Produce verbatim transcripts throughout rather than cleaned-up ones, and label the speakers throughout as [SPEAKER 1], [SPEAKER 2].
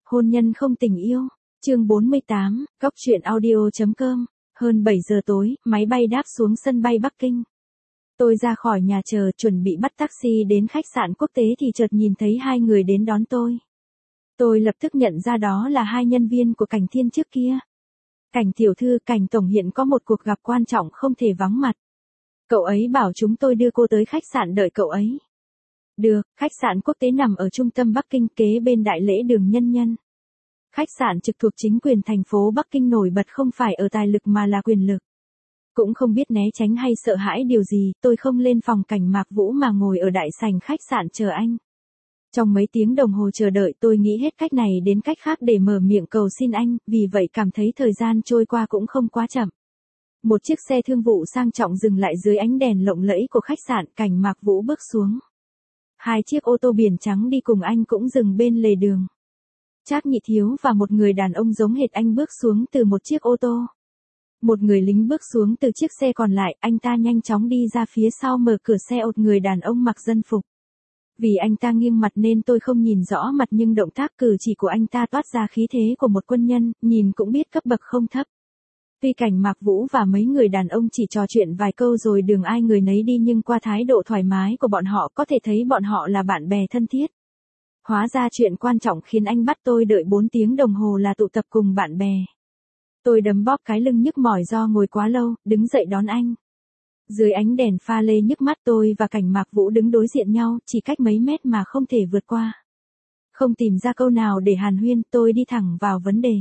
[SPEAKER 1] Hôn nhân không tình yêu. Chương bốn mươi tám, góc truyện audio chấm com. Hơn bảy giờ tối, máy bay đáp xuống sân bay Bắc Kinh. Tôi ra khỏi nhà chờ chuẩn bị bắt taxi đến khách sạn quốc tế thì chợt nhìn thấy hai người đến đón tôi. Tôi lập tức nhận ra đó là hai nhân viên của Cảnh Thiên trước kia. Cảnh tiểu thư, Cảnh tổng hiện có một cuộc gặp quan trọng không thể vắng mặt. Cậu ấy bảo chúng tôi đưa cô tới khách sạn đợi cậu ấy. Được, khách sạn quốc tế nằm ở trung tâm Bắc Kinh kế bên đại lễ đường Nhân Nhân. Khách sạn trực thuộc chính quyền thành phố Bắc Kinh nổi bật không phải ở tài lực mà là quyền lực. Cũng không biết né tránh hay sợ hãi điều gì, tôi không lên phòng Cảnh Mạc Vũ mà ngồi ở đại sảnh khách sạn chờ anh. Trong mấy tiếng đồng hồ chờ đợi tôi nghĩ hết cách này đến cách khác để mở miệng cầu xin anh, vì vậy cảm thấy thời gian trôi qua cũng không quá chậm. Một chiếc xe thương vụ sang trọng dừng lại dưới ánh đèn lộng lẫy của khách sạn, Cảnh Mạc Vũ bước xuống. Hai chiếc ô tô biển trắng đi cùng anh cũng dừng bên lề đường. Trác Nhị Thiếu và một người đàn ông giống hệt anh bước xuống từ một chiếc ô tô. Một người lính bước xuống từ chiếc xe còn lại, anh ta nhanh chóng đi ra phía sau mở cửa xe ột người đàn ông mặc dân phục. Vì anh ta nghiêng mặt nên tôi không nhìn rõ mặt nhưng động tác cử chỉ của anh ta toát ra khí thế của một quân nhân, nhìn cũng biết cấp bậc không thấp. Tuy Cảnh Mạc Vũ và mấy người đàn ông chỉ trò chuyện vài câu rồi đường ai người nấy đi nhưng qua thái độ thoải mái của bọn họ có thể thấy bọn họ là bạn bè thân thiết. Hóa ra chuyện quan trọng khiến anh bắt tôi đợi bốn tiếng đồng hồ là tụ tập cùng bạn bè. Tôi đấm bóp cái lưng nhức mỏi do ngồi quá lâu, đứng dậy đón anh. Dưới ánh đèn pha lê nhức mắt tôi và Cảnh Mạc Vũ đứng đối diện nhau, chỉ cách mấy mét mà không thể vượt qua. Không tìm ra câu nào để hàn huyên, tôi đi thẳng vào vấn đề.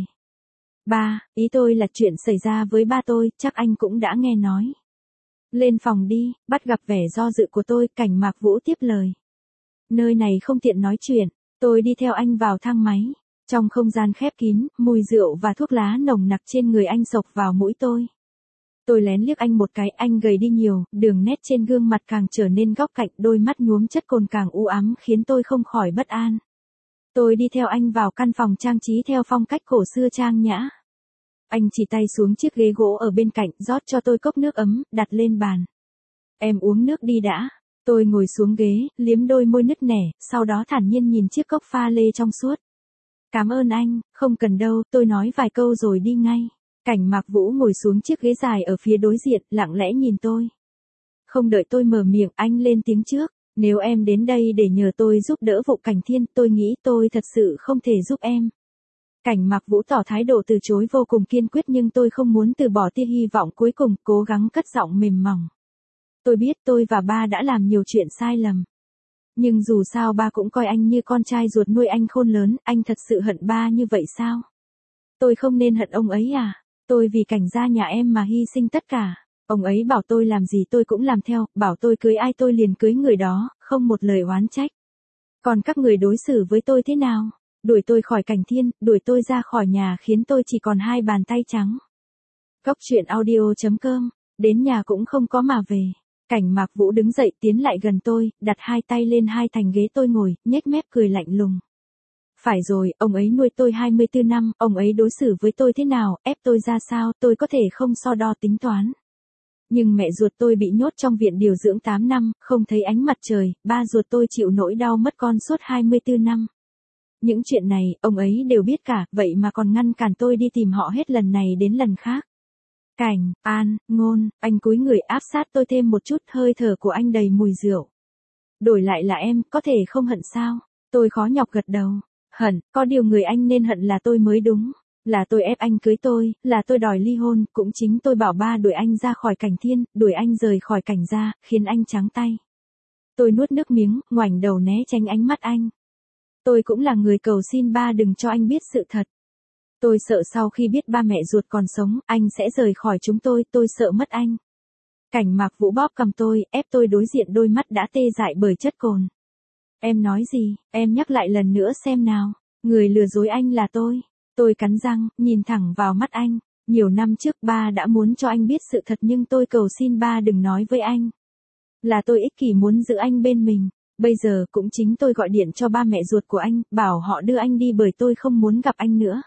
[SPEAKER 1] Ba, ý tôi là chuyện xảy ra với ba tôi, chắc anh cũng đã nghe nói. Lên phòng đi, bắt gặp vẻ do dự của tôi, Cảnh Mạc Vũ tiếp lời. Nơi này không tiện nói chuyện, tôi đi theo anh vào thang máy. Trong không gian khép kín, mùi rượu và thuốc lá nồng nặc trên người anh xộc vào mũi tôi. Tôi lén liếc anh một cái, anh gầy đi nhiều, đường nét trên gương mặt càng trở nên góc cạnh, đôi mắt nhuốm chất cồn càng u ám khiến tôi không khỏi bất an. Tôi đi theo anh vào căn phòng trang trí theo phong cách cổ xưa trang nhã. Anh chỉ tay xuống chiếc ghế gỗ ở bên cạnh, rót cho tôi cốc nước ấm, đặt lên bàn. Em uống nước đi đã. Tôi ngồi xuống ghế, liếm đôi môi nứt nẻ, sau đó thản nhiên nhìn chiếc cốc pha lê trong suốt. Cảm ơn anh, không cần đâu, tôi nói vài câu rồi đi ngay. Cảnh Mạc Vũ ngồi xuống chiếc ghế dài ở phía đối diện, lặng lẽ nhìn tôi. Không đợi tôi mở miệng, anh lên tiếng trước. Nếu em đến đây để nhờ tôi giúp đỡ vụ Cảnh Thiên, tôi nghĩ tôi thật sự không thể giúp em. Cảnh Mạc Vũ tỏ thái độ từ chối vô cùng kiên quyết nhưng tôi không muốn từ bỏ tia hy vọng cuối cùng, cố gắng cất giọng mềm mỏng. Tôi biết tôi và ba đã làm nhiều chuyện sai lầm. Nhưng dù sao ba cũng coi anh như con trai ruột nuôi anh khôn lớn, anh thật sự hận ba như vậy sao? Tôi không nên hận ông ấy à? Tôi vì Cảnh gia nhà em mà hy sinh tất cả. Ông ấy bảo tôi làm gì tôi cũng làm theo, bảo tôi cưới ai tôi liền cưới người đó, không một lời oán trách. Còn các người đối xử với tôi thế nào? Đuổi tôi khỏi Cảnh Thiên, đuổi tôi ra khỏi nhà khiến tôi chỉ còn hai bàn tay trắng. Góc truyện audio chấm com, đến nhà cũng không có mà về. Cảnh Mạc Vũ đứng dậy tiến lại gần tôi, đặt hai tay lên hai thành ghế tôi ngồi, nhếch mép cười lạnh lùng. Phải rồi, ông ấy nuôi tôi hai mươi tư năm, ông ấy đối xử với tôi thế nào, ép tôi ra sao, tôi có thể không so đo tính toán. Nhưng mẹ ruột tôi bị nhốt trong viện điều dưỡng tám năm, không thấy ánh mặt trời, ba ruột tôi chịu nỗi đau mất con suốt hai mươi tư năm. Những chuyện này, ông ấy đều biết cả, vậy mà còn ngăn cản tôi đi tìm họ hết lần này đến lần khác. Cảnh, An, Ngôn, anh cúi người áp sát tôi thêm một chút, hơi thở của anh đầy mùi rượu. Đổi lại là em, có thể không hận sao? Tôi khó nhọc gật đầu. Hận, có điều người anh nên hận là tôi mới đúng. Là tôi ép anh cưới tôi, là tôi đòi ly hôn, cũng chính tôi bảo ba đuổi anh ra khỏi Cảnh Thiên, đuổi anh rời khỏi Cảnh gia, khiến anh trắng tay. Tôi nuốt nước miếng, ngoảnh đầu né tránh ánh mắt anh. Tôi cũng là người cầu xin ba đừng cho anh biết sự thật. Tôi sợ sau khi biết ba mẹ ruột còn sống, anh sẽ rời khỏi chúng tôi, tôi sợ mất anh. Cảnh Mạc Vũ bóp cầm tôi, ép tôi đối diện đôi mắt đã tê dại bởi chất cồn. Em nói gì, em nhắc lại lần nữa xem nào, người lừa dối anh là tôi. Tôi cắn răng, nhìn thẳng vào mắt anh. Nhiều năm trước ba đã muốn cho anh biết sự thật nhưng tôi cầu xin ba đừng nói với anh. Là tôi ích kỷ muốn giữ anh bên mình. Bây giờ cũng chính tôi gọi điện cho ba mẹ ruột của anh, bảo họ đưa anh đi bởi tôi không muốn gặp anh nữa.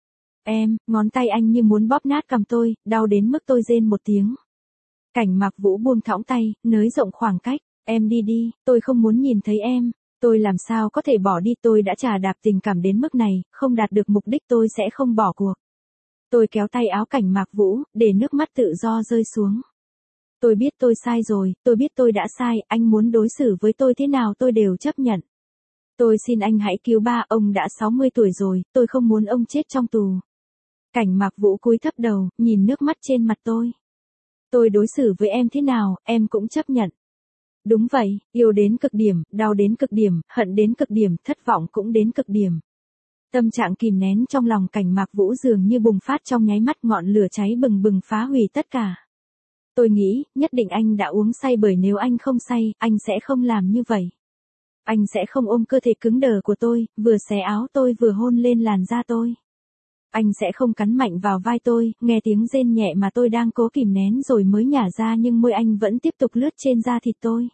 [SPEAKER 1] Em, ngón tay anh như muốn bóp nát cằm tôi, đau đến mức tôi rên một tiếng. Cảnh Mạc Vũ buông thõng tay, nới rộng khoảng cách. Em đi đi, tôi không muốn nhìn thấy em. Tôi làm sao có thể bỏ đi, tôi đã chà đạp tình cảm đến mức này, không đạt được mục đích tôi sẽ không bỏ cuộc. Tôi kéo tay áo Cảnh Mạc Vũ, để nước mắt tự do rơi xuống. Tôi biết tôi sai rồi, tôi biết tôi đã sai, anh muốn đối xử với tôi thế nào tôi đều chấp nhận. Tôi xin anh hãy cứu ba, ông đã sáu mươi tuổi rồi, tôi không muốn ông chết trong tù. Cảnh Mạc Vũ cúi thấp đầu, nhìn nước mắt trên mặt tôi. Tôi đối xử với em thế nào, em cũng chấp nhận. Đúng vậy, yêu đến cực điểm, đau đến cực điểm, hận đến cực điểm, thất vọng cũng đến cực điểm. Tâm trạng kìm nén trong lòng Cảnh Mạc Vũ dường như bùng phát trong nháy mắt, ngọn lửa cháy bừng bừng phá hủy tất cả. Tôi nghĩ, nhất định anh đã uống say, bởi nếu anh không say, anh sẽ không làm như vậy. Anh sẽ không ôm cơ thể cứng đờ của tôi, vừa xé áo tôi vừa hôn lên làn da tôi. Anh sẽ không cắn mạnh vào vai tôi, nghe tiếng rên nhẹ mà tôi đang cố kìm nén rồi mới nhả ra, nhưng môi anh vẫn tiếp tục lướt trên da thịt tôi.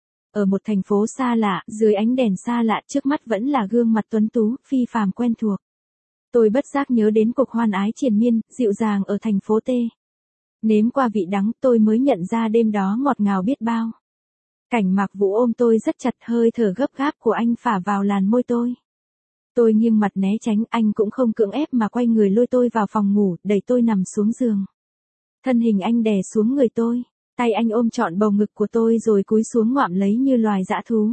[SPEAKER 1] Ở một thành phố xa lạ, dưới ánh đèn xa lạ, trước mắt vẫn là gương mặt tuấn tú, phi phàm quen thuộc. Tôi bất giác nhớ đến cuộc hoan ái triền miên, dịu dàng ở thành phố T. Nếm qua vị đắng, tôi mới nhận ra đêm đó ngọt ngào biết bao. Cảnh Mạc Vũ ôm tôi rất chặt, hơi thở gấp gáp của anh phả vào làn môi tôi. Tôi nghiêng mặt né tránh, anh cũng không cưỡng ép mà quay người lôi tôi vào phòng ngủ, đẩy tôi nằm xuống giường. Thân hình anh đè xuống người tôi, tay anh ôm trọn bầu ngực của tôi rồi cúi xuống ngoạm lấy như loài dã thú.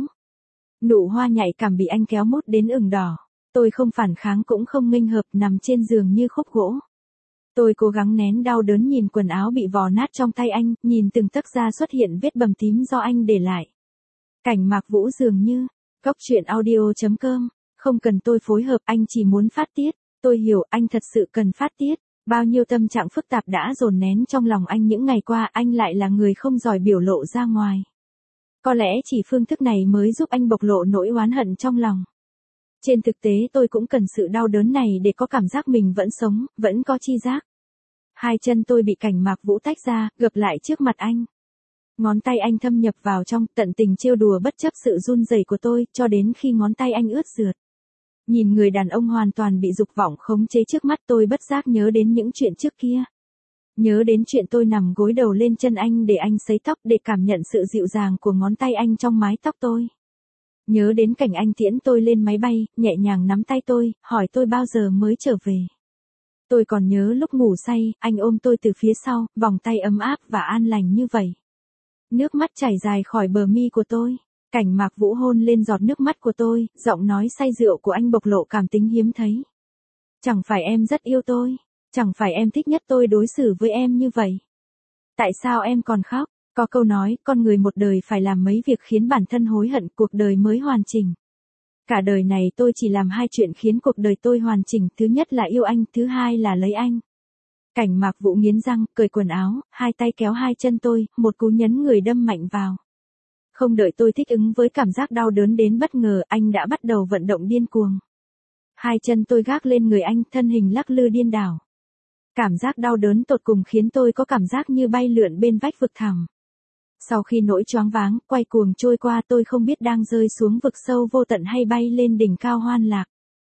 [SPEAKER 1] Nụ hoa nhạy cảm bị anh kéo mốt đến ửng đỏ. Tôi không phản kháng cũng không nghênh hợp, nằm trên giường như khúc gỗ. Tôi cố gắng nén đau đớn, nhìn quần áo bị vò nát trong tay anh, nhìn từng tấc da xuất hiện vết bầm tím do anh để lại. Cảnh Mạc Vũ dường như, Cóc truyện audio chấm com, không cần tôi phối hợp, anh chỉ muốn phát tiết. Tôi hiểu, anh thật sự cần phát tiết. Bao nhiêu tâm trạng phức tạp đã dồn nén trong lòng anh những ngày qua, anh lại là người không giỏi biểu lộ ra ngoài. Có lẽ chỉ phương thức này mới giúp anh bộc lộ nỗi oán hận trong lòng. Trên thực tế tôi cũng cần sự đau đớn này để có cảm giác mình vẫn sống, vẫn có chi giác. Hai chân tôi bị Cảnh Mạc Vũ tách ra, gập lại trước mặt anh. Ngón tay anh thâm nhập vào trong, tận tình trêu đùa bất chấp sự run rẩy của tôi, cho đến khi ngón tay anh ướt rượt. Nhìn người đàn ông hoàn toàn bị dục vọng khống chế trước mắt, tôi bất giác nhớ đến những chuyện trước kia. Nhớ đến chuyện tôi nằm gối đầu lên chân anh để anh sấy tóc, để cảm nhận sự dịu dàng của ngón tay anh trong mái tóc tôi. Nhớ đến cảnh anh tiễn tôi lên máy bay, nhẹ nhàng nắm tay tôi, hỏi tôi bao giờ mới trở về. Tôi còn nhớ lúc ngủ say, anh ôm tôi từ phía sau, vòng tay ấm áp và an lành như vậy. Nước mắt chảy dài khỏi bờ mi của tôi. Cảnh Mạc Vũ hôn lên giọt nước mắt của tôi, giọng nói say rượu của anh bộc lộ cảm tính hiếm thấy. Chẳng phải em rất yêu tôi, chẳng phải em thích nhất tôi đối xử với em như vậy. Tại sao em còn khóc? Có câu nói, con người một đời phải làm mấy việc khiến bản thân hối hận, cuộc đời mới hoàn chỉnh. Cả đời này tôi chỉ làm hai chuyện khiến cuộc đời tôi hoàn chỉnh, thứ nhất là yêu anh, thứ hai là lấy anh. Cảnh Mạc Vũ nghiến răng, cởi quần áo, hai tay kéo hai chân tôi, một cú nhấn người đâm mạnh vào. Không đợi tôi thích ứng với cảm giác đau đớn đến bất ngờ, anh đã bắt đầu vận động điên cuồng. Hai chân tôi gác lên người anh, thân hình lắc lư điên đảo. Cảm giác đau đớn tột cùng khiến tôi có cảm giác như bay lượn bên vách vực thẳm. Sau khi nỗi choáng váng, quay cuồng trôi qua, tôi không biết đang rơi xuống vực sâu vô tận hay bay lên đỉnh cao hoan lạc.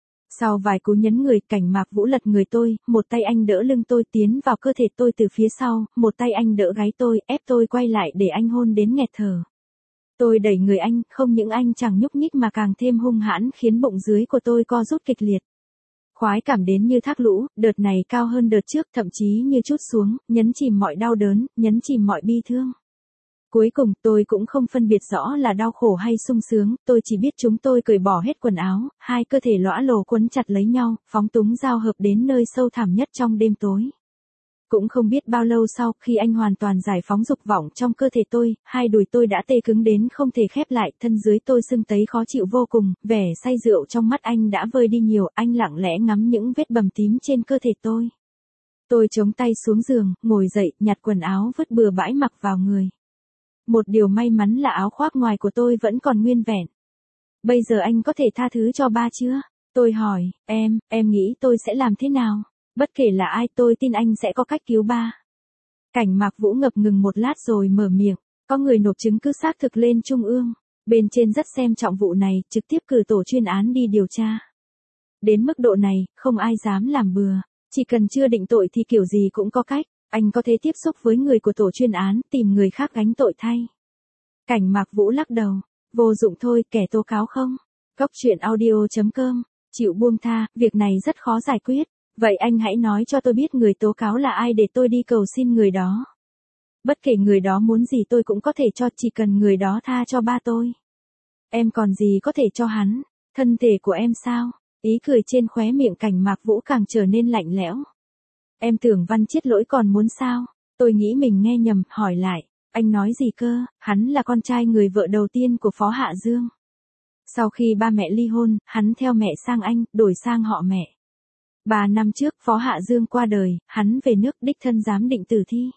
[SPEAKER 1] Sau vài cú nhấn người, Cảnh Mạc Vũ lật người tôi, một tay anh đỡ lưng tôi tiến vào cơ thể tôi từ phía sau, một tay anh đỡ gáy tôi, ép tôi quay lại để anh hôn đến nghẹt thở. Tôi đẩy người anh, không những anh chẳng nhúc nhích mà càng thêm hung hãn, khiến bụng dưới của tôi co rút kịch liệt. Khoái cảm đến như thác lũ, đợt này cao hơn đợt trước, thậm chí như trút xuống, nhấn chìm mọi đau đớn, nhấn chìm mọi bi thương. Cuối cùng, tôi cũng không phân biệt rõ là đau khổ hay sung sướng, tôi chỉ biết chúng tôi cởi bỏ hết quần áo, hai cơ thể lõa lồ quấn chặt lấy nhau, phóng túng giao hợp đến nơi sâu thẳm nhất trong đêm tối. Cũng không biết bao lâu sau, khi anh hoàn toàn giải phóng dục vọng trong cơ thể tôi, hai đùi tôi đã tê cứng đến không thể khép lại, thân dưới tôi sưng tấy khó chịu vô cùng, vẻ say rượu trong mắt anh đã vơi đi nhiều, anh lặng lẽ ngắm những vết bầm tím trên cơ thể tôi. Tôi chống tay xuống giường, ngồi dậy, nhặt quần áo vứt bừa bãi mặc vào người. Một điều may mắn là áo khoác ngoài của tôi vẫn còn nguyên vẹn. Bây giờ anh có thể tha thứ cho ba chưa? Tôi hỏi, em, em nghĩ tôi sẽ làm thế nào? Bất kể là ai, tôi tin anh sẽ có cách cứu ba. Cảnh Mạc Vũ ngập ngừng một lát rồi mở miệng, có người nộp chứng cứ xác thực lên Trung ương. Bên trên rất xem trọng vụ này, trực tiếp cử tổ chuyên án đi điều tra. Đến mức độ này, không ai dám làm bừa. Chỉ cần chưa định tội thì kiểu gì cũng có cách. Anh có thể tiếp xúc với người của tổ chuyên án, tìm người khác gánh tội thay. Cảnh Mạc Vũ lắc đầu, vô dụng thôi, kẻ tố cáo không. Cóc truyện audio chấm com, chịu buông tha, việc này rất khó giải quyết. Vậy anh hãy nói cho tôi biết người tố cáo là ai để tôi đi cầu xin người đó. Bất kể người đó muốn gì tôi cũng có thể cho, chỉ cần người đó tha cho ba tôi. Em còn gì có thể cho hắn, thân thể của em sao? Ý cười trên khóe miệng Cảnh Mạc Vũ càng trở nên lạnh lẽo. Em tưởng Văn Chiết Lỗi còn muốn sao? Tôi nghĩ mình nghe nhầm, hỏi lại. Anh nói gì cơ? Hắn là con trai người vợ đầu tiên của Phó Hạ Dương. Sau khi ba mẹ ly hôn, hắn theo mẹ sang Anh, đổi sang họ mẹ. Ba năm trước Phó Hạ Dương qua đời, hắn về nước đích thân giám định tử thi.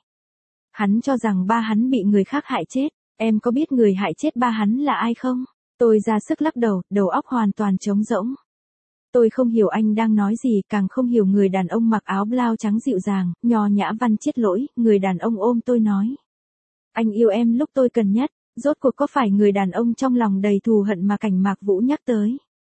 [SPEAKER 1] Hắn cho rằng ba hắn bị người khác hại chết. Em có biết người hại chết ba hắn là ai không? Tôi ra sức lắc đầu, đầu óc hoàn toàn trống rỗng. Tôi không hiểu anh đang nói gì, càng không hiểu người đàn ông mặc áo blau trắng dịu dàng, nho nhã Văn Chiết Lỗi. Người đàn ông ôm tôi nói. Anh yêu em lúc tôi cần nhất. Rốt cuộc có phải người đàn ông trong lòng đầy thù hận mà Cảnh Mạc Vũ nhắc tới?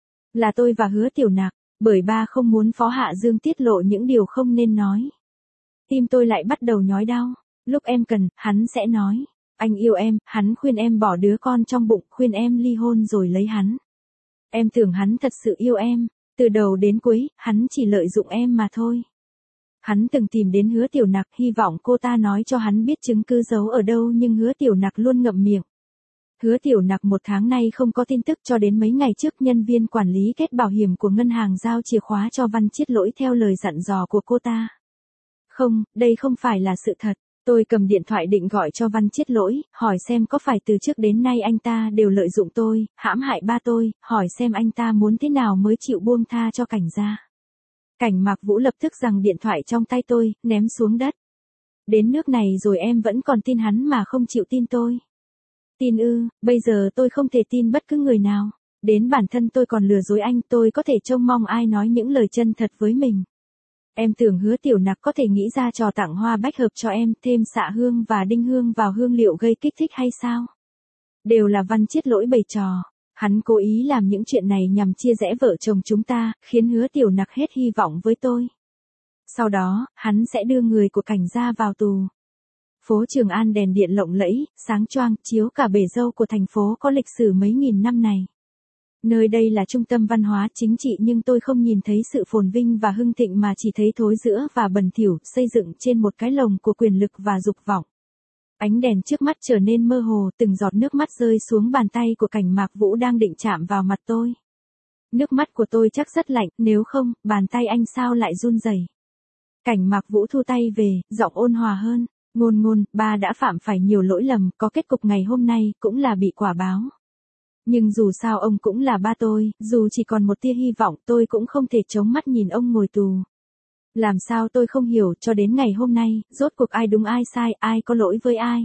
[SPEAKER 1] Là tôi và Hứa Tiểu Nạc, bởi ba không muốn Phó Hạ Dương tiết lộ những điều không nên nói. Tim tôi lại bắt đầu nhói đau. Lúc em cần, hắn sẽ nói. Anh yêu em, hắn khuyên em bỏ đứa con trong bụng, khuyên em ly hôn rồi lấy hắn. Em tưởng hắn thật sự yêu em. Từ đầu đến cuối, hắn chỉ lợi dụng em mà thôi. Hắn từng tìm đến Hứa Tiểu Nặc, hy vọng cô ta nói cho hắn biết chứng cứ giấu ở đâu, nhưng Hứa Tiểu Nặc luôn ngậm miệng. Hứa Tiểu Nặc một tháng nay không có tin tức, cho đến mấy ngày trước nhân viên quản lý kết bảo hiểm của ngân hàng giao chìa khóa cho Văn Chiết Lỗi theo lời dặn dò của cô ta. Không, đây không phải là sự thật. Tôi cầm điện thoại định gọi cho Văn Chiết Lỗi, hỏi xem có phải từ trước đến nay anh ta đều lợi dụng tôi, hãm hại ba tôi, hỏi xem anh ta muốn thế nào mới chịu buông tha cho Cảnh gia. Cảnh Mạc Vũ lập tức giằng điện thoại trong tay tôi, ném xuống đất. Đến nước này rồi em vẫn còn tin hắn mà không chịu tin tôi. Tin ư? Bây giờ tôi không thể tin bất cứ người nào. Đến bản thân tôi còn lừa dối anh, tôi có thể trông mong ai nói những lời chân thật với mình. Em tưởng Hứa Tiểu Nặc có thể nghĩ ra trò tặng hoa bách hợp cho em, thêm xạ hương và đinh hương vào hương liệu gây kích thích hay sao? Đều là Văn Chiết Lỗi bày trò. Hắn cố ý làm những chuyện này nhằm chia rẽ vợ chồng chúng ta, khiến Hứa Tiểu Nặc hết hy vọng với tôi. Sau đó, hắn sẽ đưa người của Cảnh gia vào tù. Phố Trường An đèn điện lộng lẫy, sáng choang, chiếu cả bể dâu của thành phố có lịch sử mấy nghìn năm này. Nơi đây là trung tâm văn hóa chính trị, nhưng tôi không nhìn thấy sự phồn vinh và hưng thịnh mà chỉ thấy thối rữa và bẩn thỉu, xây dựng trên một cái lồng của quyền lực và dục vọng. Ánh đèn trước mắt trở nên mơ hồ, từng giọt nước mắt rơi xuống bàn tay của Cảnh Mạc Vũ đang định chạm vào mặt tôi. Nước mắt của tôi chắc rất lạnh, nếu không, bàn tay anh sao lại run rẩy. Cảnh Mạc Vũ thu tay về, giọng ôn hòa hơn. Ngôn Ngôn, ba đã phạm phải nhiều lỗi lầm, có kết cục ngày hôm nay, cũng là bị quả báo. Nhưng dù sao ông cũng là ba tôi, dù chỉ còn một tia hy vọng, tôi cũng không thể chống mắt nhìn ông ngồi tù. Làm sao tôi không hiểu, cho đến ngày hôm nay, rốt cuộc ai đúng ai sai, ai có lỗi với ai.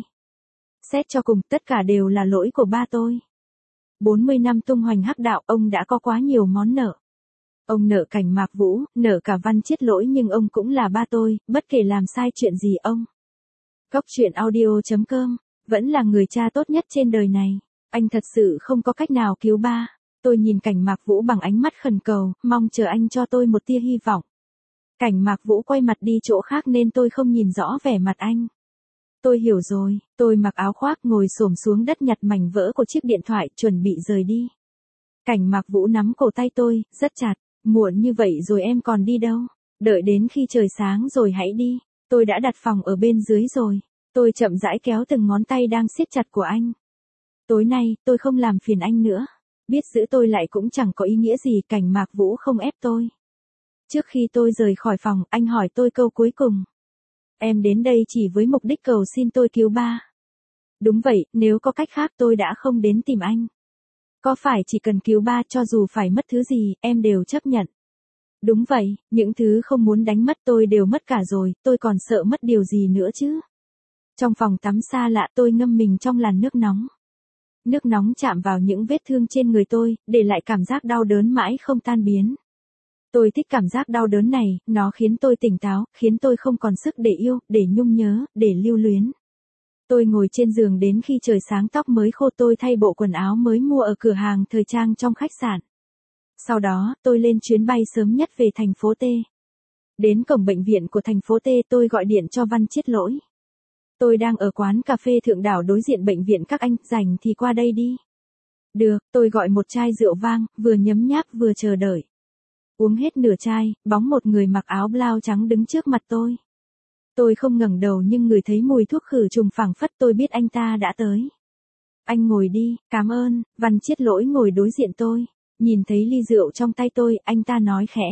[SPEAKER 1] Xét cho cùng, tất cả đều là lỗi của ba tôi. bốn mươi năm tung hoành hắc đạo, ông đã có quá nhiều món nợ. Ông nợ Cảnh Mạc Vũ, nợ cả Văn Chiết Lỗi, nhưng ông cũng là ba tôi, bất kể làm sai chuyện gì ông. Cóc truyện audio chấm com, vẫn là người cha tốt nhất trên đời này. Anh thật sự không có cách nào cứu ba. Tôi nhìn Cảnh Mạc Vũ bằng ánh mắt khẩn cầu, mong chờ anh cho tôi một tia hy vọng. Cảnh Mạc Vũ quay mặt đi chỗ khác nên tôi không nhìn rõ vẻ mặt anh. Tôi hiểu rồi, tôi mặc áo khoác ngồi xổm xuống đất nhặt mảnh vỡ của chiếc điện thoại, chuẩn bị rời đi. Cảnh Mạc Vũ nắm cổ tay tôi, rất chặt. Muộn như vậy rồi em còn đi đâu? Đợi đến khi trời sáng rồi hãy đi. Tôi đã đặt phòng ở bên dưới rồi. Tôi chậm rãi kéo từng ngón tay đang siết chặt của anh. Tối nay, tôi không làm phiền anh nữa. Biết giữ tôi lại cũng chẳng có ý nghĩa gì, Cảnh Mạc Vũ không ép tôi. Trước khi tôi rời khỏi phòng, anh hỏi tôi câu cuối cùng. Em đến đây chỉ với mục đích cầu xin tôi cứu ba. Đúng vậy, nếu có cách khác tôi đã không đến tìm anh. Có phải chỉ cần cứu ba, cho dù phải mất thứ gì, em đều chấp nhận. Đúng vậy, những thứ không muốn đánh mất tôi đều mất cả rồi, tôi còn sợ mất điều gì nữa chứ. Trong phòng tắm xa lạ, tôi ngâm mình trong làn nước nóng. Nước nóng chạm vào những vết thương trên người tôi, để lại cảm giác đau đớn mãi không tan biến. Tôi thích cảm giác đau đớn này, nó khiến tôi tỉnh táo, khiến tôi không còn sức để yêu, để nhung nhớ, để lưu luyến. Tôi ngồi trên giường đến khi trời sáng, tóc mới khô, tôi thay bộ quần áo mới mua ở cửa hàng thời trang trong khách sạn. Sau đó, tôi lên chuyến bay sớm nhất về thành phố T. Đến cổng bệnh viện của thành phố T, tôi gọi điện cho Văn Chiết Lỗi. Tôi đang ở quán cà phê Thượng Đảo đối diện bệnh viện các anh, rảnh thì qua đây đi. Được, tôi gọi một chai rượu vang, vừa nhấm nháp vừa chờ đợi. Uống hết nửa chai, bóng một người mặc áo blau trắng đứng trước mặt tôi. Tôi không ngẩng đầu nhưng ngửi thấy mùi thuốc khử trùng phảng phất, tôi biết anh ta đã tới. Anh ngồi đi, cảm ơn. Văn Chiết Lỗi ngồi đối diện tôi. Nhìn thấy ly rượu trong tay tôi, anh ta nói khẽ.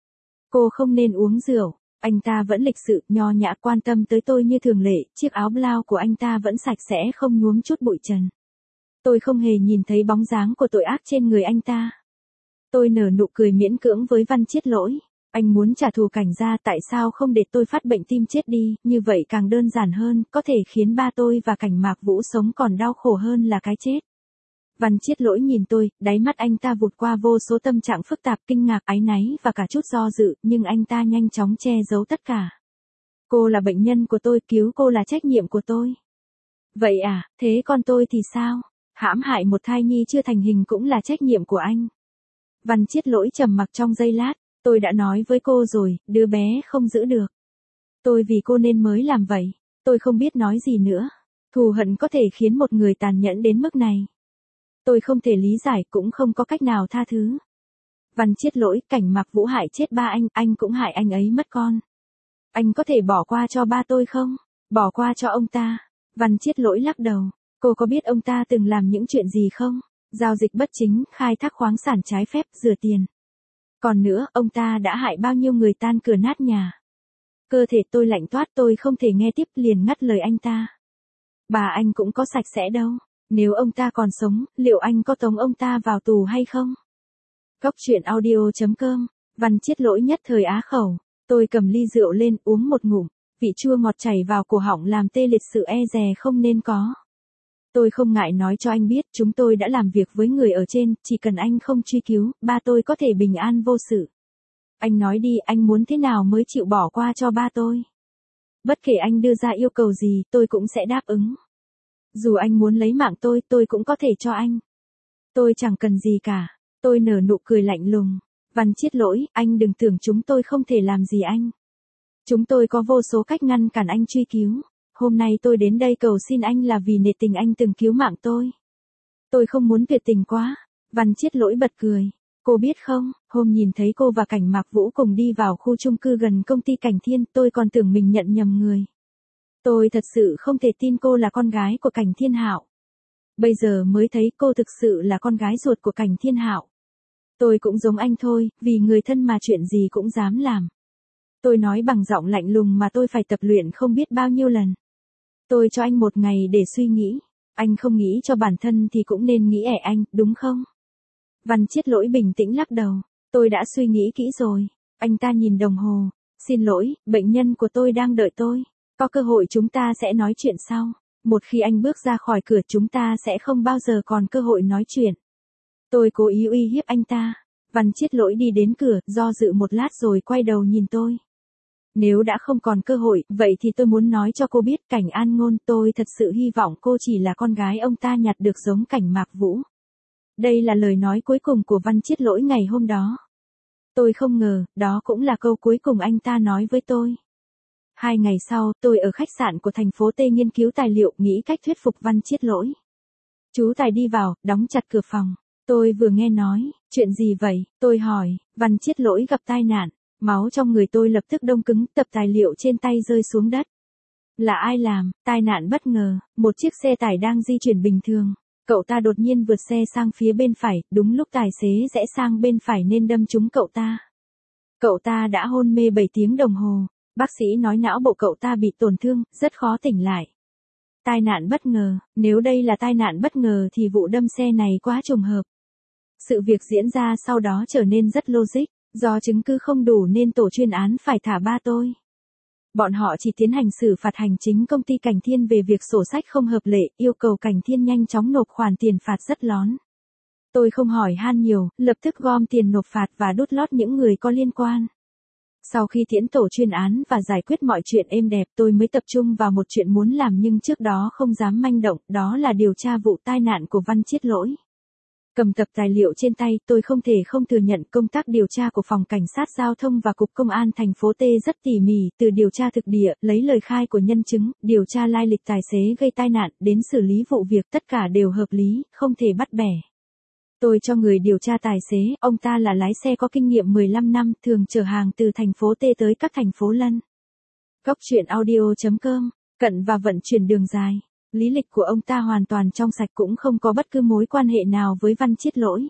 [SPEAKER 1] Cô không nên uống rượu. Anh ta vẫn lịch sự, nho nhã quan tâm tới tôi như thường lệ, chiếc áo blau của anh ta vẫn sạch sẽ không nhuốm chút bụi trần. Tôi không hề nhìn thấy bóng dáng của tội ác trên người anh ta. Tôi nở nụ cười miễn cưỡng với Văn Chiết Lỗi. Anh muốn trả thù Cảnh gia, tại sao không để tôi phát bệnh tim chết đi, như vậy càng đơn giản hơn, có thể khiến ba tôi và Cảnh Mạc Vũ sống còn đau khổ hơn là cái chết. Văn Chiết Lỗi nhìn tôi, đáy mắt anh ta vụt qua vô số tâm trạng phức tạp, kinh ngạc, áy náy và cả chút do dự, nhưng anh ta nhanh chóng che giấu tất cả. Cô là bệnh nhân của tôi, cứu cô là trách nhiệm của tôi. Vậy à, thế con tôi thì sao? Hãm hại một thai nhi chưa thành hình cũng là trách nhiệm của anh. Văn Chiết Lỗi trầm mặc trong giây lát, tôi đã nói với cô rồi, đứa bé không giữ được. Tôi vì cô nên mới làm vậy, tôi không biết nói gì nữa. Thù hận có thể khiến một người tàn nhẫn đến mức này. Tôi không thể lý giải, cũng không có cách nào tha thứ. Văn Chiết Lỗi, Cảnh Mạc Vũ hại chết ba anh, anh cũng hại anh ấy mất con. Anh có thể bỏ qua cho ba tôi không? Bỏ qua cho ông ta? Văn Chiết Lỗi lắc đầu. Cô có biết ông ta từng làm những chuyện gì không? Giao dịch bất chính, khai thác khoáng sản trái phép, rửa tiền. Còn nữa, ông ta đã hại bao nhiêu người tan cửa nát nhà. Cơ thể tôi lạnh toát, tôi không thể nghe tiếp, liền ngắt lời anh ta. Bà anh cũng có sạch sẽ đâu. Nếu ông ta còn sống, liệu anh có tống ông ta vào tù hay không? Góc truyện audio chấm com. Văn Chiết Lỗi nhất thời á khẩu. Tôi cầm ly rượu lên, uống một ngụm. Vị chua ngọt chảy vào cổ họng làm tê liệt sự e dè không nên có. Tôi không ngại nói cho anh biết, chúng tôi đã làm việc với người ở trên, chỉ cần anh không truy cứu, ba tôi có thể bình an vô sự. Anh nói đi, anh muốn thế nào mới chịu bỏ qua cho ba tôi? Bất kể anh đưa ra yêu cầu gì, tôi cũng sẽ đáp ứng. Dù anh muốn lấy mạng tôi, tôi cũng có thể cho anh. Tôi chẳng cần gì cả. Tôi nở nụ cười lạnh lùng. Văn Chiết Lỗi, anh đừng tưởng chúng tôi không thể làm gì anh. Chúng tôi có vô số cách ngăn cản anh truy cứu. Hôm nay tôi đến đây cầu xin anh là vì nể tình anh từng cứu mạng tôi. Tôi không muốn tuyệt tình quá. Văn Chiết Lỗi bật cười. Cô biết không, hôm nhìn thấy cô và Cảnh Mạc Vũ cùng đi vào khu chung cư gần công ty Cảnh Thiên, tôi còn tưởng mình nhận nhầm người. Tôi thật sự không thể tin cô là con gái của Cảnh Thiên Hạo. Bây giờ mới thấy cô thực sự là con gái ruột của Cảnh Thiên Hạo. Tôi cũng giống anh thôi, vì người thân mà chuyện gì cũng dám làm. Tôi nói bằng giọng lạnh lùng mà tôi phải tập luyện không biết bao nhiêu lần. Tôi cho anh một ngày để suy nghĩ. Anh không nghĩ cho bản thân thì cũng nên nghĩ ẻ anh, đúng không? Văn Chiết Lỗi bình tĩnh lắc đầu. Tôi đã suy nghĩ kỹ rồi. Anh ta nhìn đồng hồ. Xin lỗi, bệnh nhân của tôi đang đợi tôi. Có cơ hội chúng ta sẽ nói chuyện sau. Một khi anh bước ra khỏi cửa chúng ta sẽ không bao giờ còn cơ hội nói chuyện. Tôi cố ý uy hiếp anh ta. Văn Chiết Lỗi đi đến cửa, do dự một lát rồi quay đầu nhìn tôi. Nếu đã không còn cơ hội, vậy thì tôi muốn nói cho cô biết, Cảnh An Ngôn, tôi thật sự hy vọng cô chỉ là con gái ông ta nhặt được giống Cảnh Mạc Vũ. Đây là lời nói cuối cùng của Văn Chiết Lỗi ngày hôm đó. Tôi không ngờ, đó cũng là câu cuối cùng anh ta nói với tôi. Hai ngày sau, tôi ở khách sạn của thành phố T nghiên cứu tài liệu, nghĩ cách thuyết phục Văn Chiết Lỗi. Chú Tài đi vào, đóng chặt cửa phòng. Tôi vừa nghe nói, chuyện gì vậy? Tôi hỏi, Văn Chiết Lỗi gặp tai nạn. Máu trong người tôi lập tức đông cứng, tập tài liệu trên tay rơi xuống đất. Là ai làm? Tai nạn bất ngờ, một chiếc xe tải đang di chuyển bình thường. Cậu ta đột nhiên vượt xe sang phía bên phải, đúng lúc tài xế rẽ sang bên phải nên đâm trúng cậu ta. Cậu ta đã hôn mê bảy tiếng đồng hồ. Bác sĩ nói não bộ cậu ta bị tổn thương, rất khó tỉnh lại. Tai nạn bất ngờ, nếu đây là tai nạn bất ngờ thì vụ đâm xe này quá trùng hợp. Sự việc diễn ra sau đó trở nên rất logic, do chứng cứ không đủ nên tổ chuyên án phải thả ba tôi. Bọn họ chỉ tiến hành xử phạt hành chính công ty Cảnh Thiên về việc sổ sách không hợp lệ, yêu cầu Cảnh Thiên nhanh chóng nộp khoản tiền phạt rất lớn. Tôi không hỏi han nhiều, lập tức gom tiền nộp phạt và đút lót những người có liên quan. Sau khi tiễn tổ chuyên án và giải quyết mọi chuyện êm đẹp, tôi mới tập trung vào một chuyện muốn làm nhưng trước đó không dám manh động, đó là điều tra vụ tai nạn của Văn Chiết Lỗi. Cầm tập tài liệu trên tay, tôi không thể không thừa nhận công tác điều tra của Phòng Cảnh sát Giao thông và Cục Công an thành phố T rất tỉ mỉ, từ điều tra thực địa, lấy lời khai của nhân chứng, điều tra lai lịch tài xế gây tai nạn, đến xử lý vụ việc, tất cả đều hợp lý, không thể bắt bẻ. Tôi cho người điều tra tài xế, ông ta là lái xe có kinh nghiệm mười lăm năm, thường chở hàng từ thành phố T tới các thành phố lân. Góc truyện audio chấm com, cận và vận chuyển đường dài. Lý lịch của ông ta hoàn toàn trong sạch, cũng không có bất cứ mối quan hệ nào với Văn Chiết Lỗi.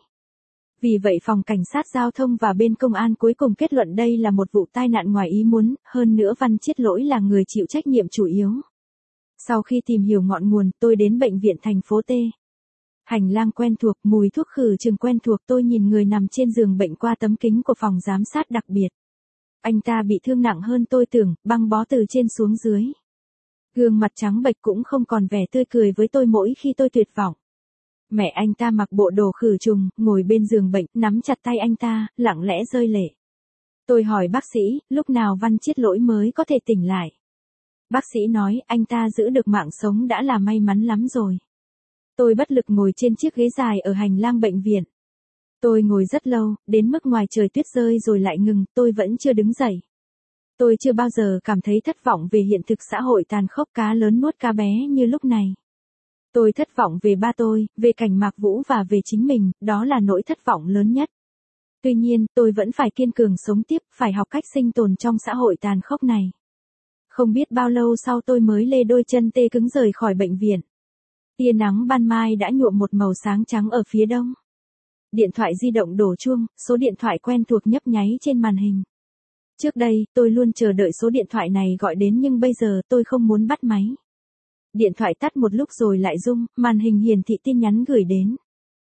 [SPEAKER 1] Vì vậy phòng cảnh sát giao thông và bên công an cuối cùng kết luận đây là một vụ tai nạn ngoài ý muốn, hơn nữa Văn Chiết Lỗi là người chịu trách nhiệm chủ yếu. Sau khi tìm hiểu ngọn nguồn, tôi đến bệnh viện thành phố T. Hành lang quen thuộc, mùi thuốc khử trùng quen thuộc, tôi nhìn người nằm trên giường bệnh qua tấm kính của phòng giám sát đặc biệt. Anh ta bị thương nặng hơn tôi tưởng, băng bó từ trên xuống dưới. Gương mặt trắng bệch cũng không còn vẻ tươi cười với tôi mỗi khi tôi tuyệt vọng. Mẹ anh ta mặc bộ đồ khử trùng, ngồi bên giường bệnh, nắm chặt tay anh ta, lặng lẽ rơi lệ. Tôi hỏi bác sĩ, lúc nào Văn Chiết Lỗi mới có thể tỉnh lại? Bác sĩ nói, anh ta giữ được mạng sống đã là may mắn lắm rồi. Tôi bất lực ngồi trên chiếc ghế dài ở hành lang bệnh viện. Tôi ngồi rất lâu, đến mức ngoài trời tuyết rơi rồi lại ngừng, tôi vẫn chưa đứng dậy. Tôi chưa bao giờ cảm thấy thất vọng về hiện thực xã hội tàn khốc, cá lớn nuốt cá bé như lúc này. Tôi thất vọng về ba tôi, về Cảnh Mạc Vũ và về chính mình, đó là nỗi thất vọng lớn nhất. Tuy nhiên, tôi vẫn phải kiên cường sống tiếp, phải học cách sinh tồn trong xã hội tàn khốc này. Không biết bao lâu sau tôi mới lê đôi chân tê cứng rời khỏi bệnh viện. Tia nắng ban mai đã nhuộm một màu sáng trắng ở phía đông. Điện thoại di động đổ chuông, số điện thoại quen thuộc nhấp nháy trên màn hình. Trước đây, tôi luôn chờ đợi số điện thoại này gọi đến nhưng bây giờ tôi không muốn bắt máy. Điện thoại tắt một lúc rồi lại rung, màn hình hiển thị tin nhắn gửi đến.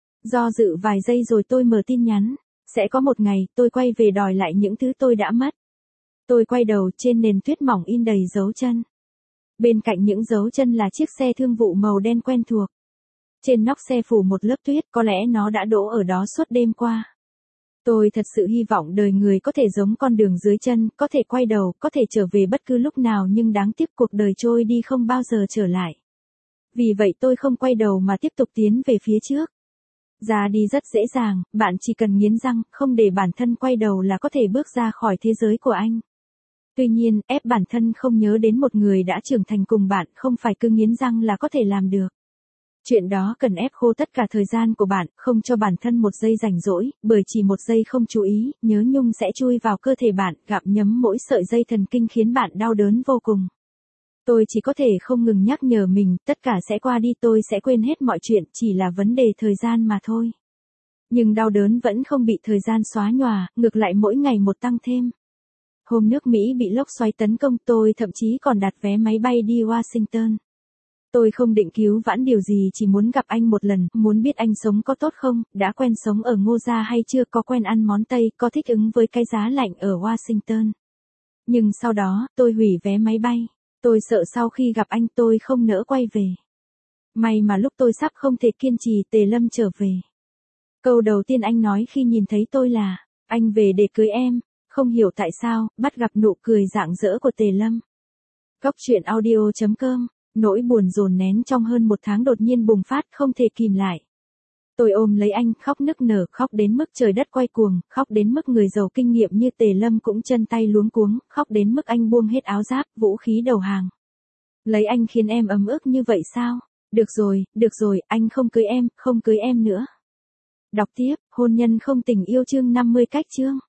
[SPEAKER 1] Do dự vài giây rồi tôi mở tin nhắn. Sẽ có một ngày, tôi quay về đòi lại những thứ tôi đã mất. Tôi quay đầu, trên nền tuyết mỏng in đầy dấu chân. Bên cạnh những dấu chân là chiếc xe thương vụ màu đen quen thuộc. Trên nóc xe phủ một lớp tuyết, có lẽ nó đã đỗ ở đó suốt đêm qua. Tôi thật sự hy vọng đời người có thể giống con đường dưới chân, có thể quay đầu, có thể trở về bất cứ lúc nào, nhưng đáng tiếc cuộc đời trôi đi không bao giờ trở lại. Vì vậy tôi không quay đầu mà tiếp tục tiến về phía trước. Ra đi rất dễ dàng, bạn chỉ cần nghiến răng, không để bản thân quay đầu là có thể bước ra khỏi thế giới của anh. Tuy nhiên, ép bản thân không nhớ đến một người đã trưởng thành cùng bạn, không phải cứ nghiến răng là có thể làm được. Chuyện đó cần ép khô tất cả thời gian của bạn, không cho bản thân một giây rảnh rỗi, bởi chỉ một giây không chú ý, nhớ nhung sẽ chui vào cơ thể bạn, gặm nhấm mỗi sợi dây thần kinh khiến bạn đau đớn vô cùng. Tôi chỉ có thể không ngừng nhắc nhở mình, tất cả sẽ qua đi, tôi sẽ quên hết mọi chuyện, chỉ là vấn đề thời gian mà thôi. Nhưng đau đớn vẫn không bị thời gian xóa nhòa, ngược lại mỗi ngày một tăng thêm. Hôm nước Mỹ bị lốc xoáy tấn công, tôi thậm chí còn đặt vé máy bay đi Washington. Tôi không định cứu vãn điều gì, chỉ muốn gặp anh một lần, muốn biết anh sống có tốt không, đã quen sống ở Ngô Gia hay chưa, có quen ăn món Tây, có thích ứng với cái giá lạnh ở Washington. Nhưng sau đó, tôi hủy vé máy bay. Tôi sợ sau khi gặp anh tôi không nỡ quay về. May mà lúc tôi sắp không thể kiên trì, Tề Lâm trở về. Câu đầu tiên anh nói khi nhìn thấy tôi là, anh về để cưới em. Không hiểu tại sao, bắt gặp nụ cười rạng rỡ của Tề Lâm. Góc truyện audio chấm com, nỗi buồn dồn nén trong hơn một tháng đột nhiên bùng phát, không thể kìm lại. Tôi ôm lấy anh, khóc nức nở, khóc đến mức trời đất quay cuồng, khóc đến mức người giàu kinh nghiệm như Tề Lâm cũng chân tay luống cuống, khóc đến mức anh buông hết áo giáp, vũ khí đầu hàng. Lấy anh khiến em ấm ức như vậy sao? Được rồi, được rồi, anh không cưới em, không cưới em nữa. Đọc tiếp, hôn nhân không tình yêu chương năm mươi cách chương.